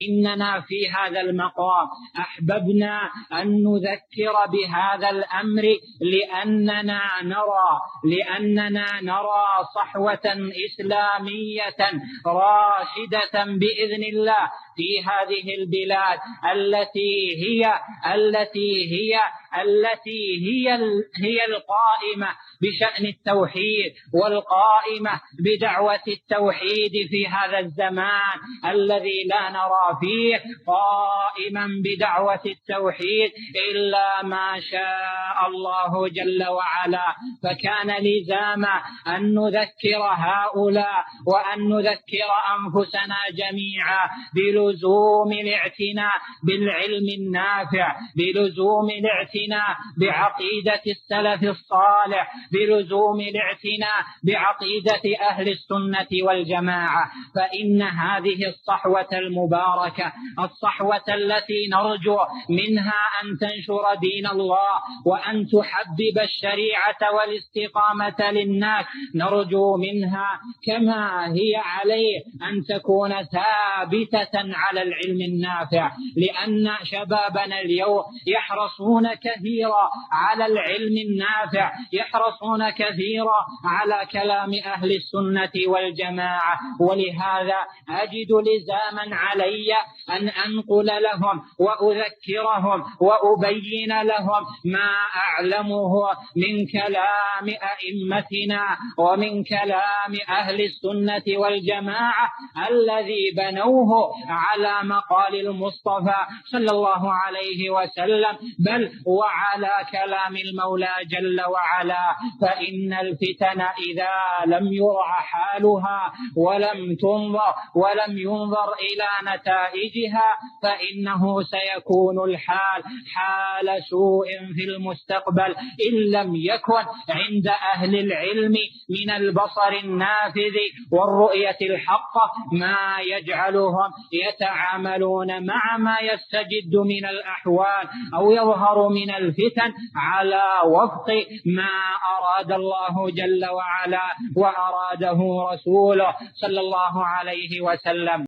إننا في هذا المقام أحببنا أن نذكر بهذا الأمر لأننا نرى صحوة إسلامية راشدة بإذن الله في هذه البلاد التي هي القائمة بشأن التوحيد والقائمة بدعوة التوحيد في هذا الزمان الذي لا نرى فيه قائما بدعوة التوحيد إلا ما شاء الله جل وعلا. فكان لزاما أن نذكر هؤلاء وأن نذكر أنفسنا جميعا بلزوم الاعتناء بالعلم النافع، بلزوم الاعتناء بعقيدة السلف الصالح، بلزوم الاعتناء بعقيدة أهل السنة والجماعة. فإن هذه الصحوة المباركة، الصحوة التي نرجو منها أن تنشر دين الله وأن تحبب الشريعة والاستقامة للناس، نرجو منها كما هي عليه أن تكون ثابتة على العلم النافع، لأن شبابنا اليوم يحرصون كثيرا على العلم النافع، يحرصون كثيرا على كلام أهل السنة والجماعة. ولهذا أجد لزاما علي أن أنقل لهم وأذكرهم وأبين لهم ما أعلمه من كلام أئمتنا ومن كلام أهل السنة والجماعة الذي بنوه على مقال المصطفى صلى الله عليه وسلم، بل وعلى كلام المولى جل وعلا. فإن الفتن إذا لم يرع حالها ولم ينظر إلى نتائجها فإنه سيكون الحال حال سوء في المستقبل إن لم يكن عند أهل العلم من البصر النافذ والرؤية الحقة ما يجعلهم يتعاملون مع ما يستجد من الأحوال أو يظهر من الفتن على وفق ما أراد الله جل وعلا وأراده رسوله صلى الله عليه وسلم.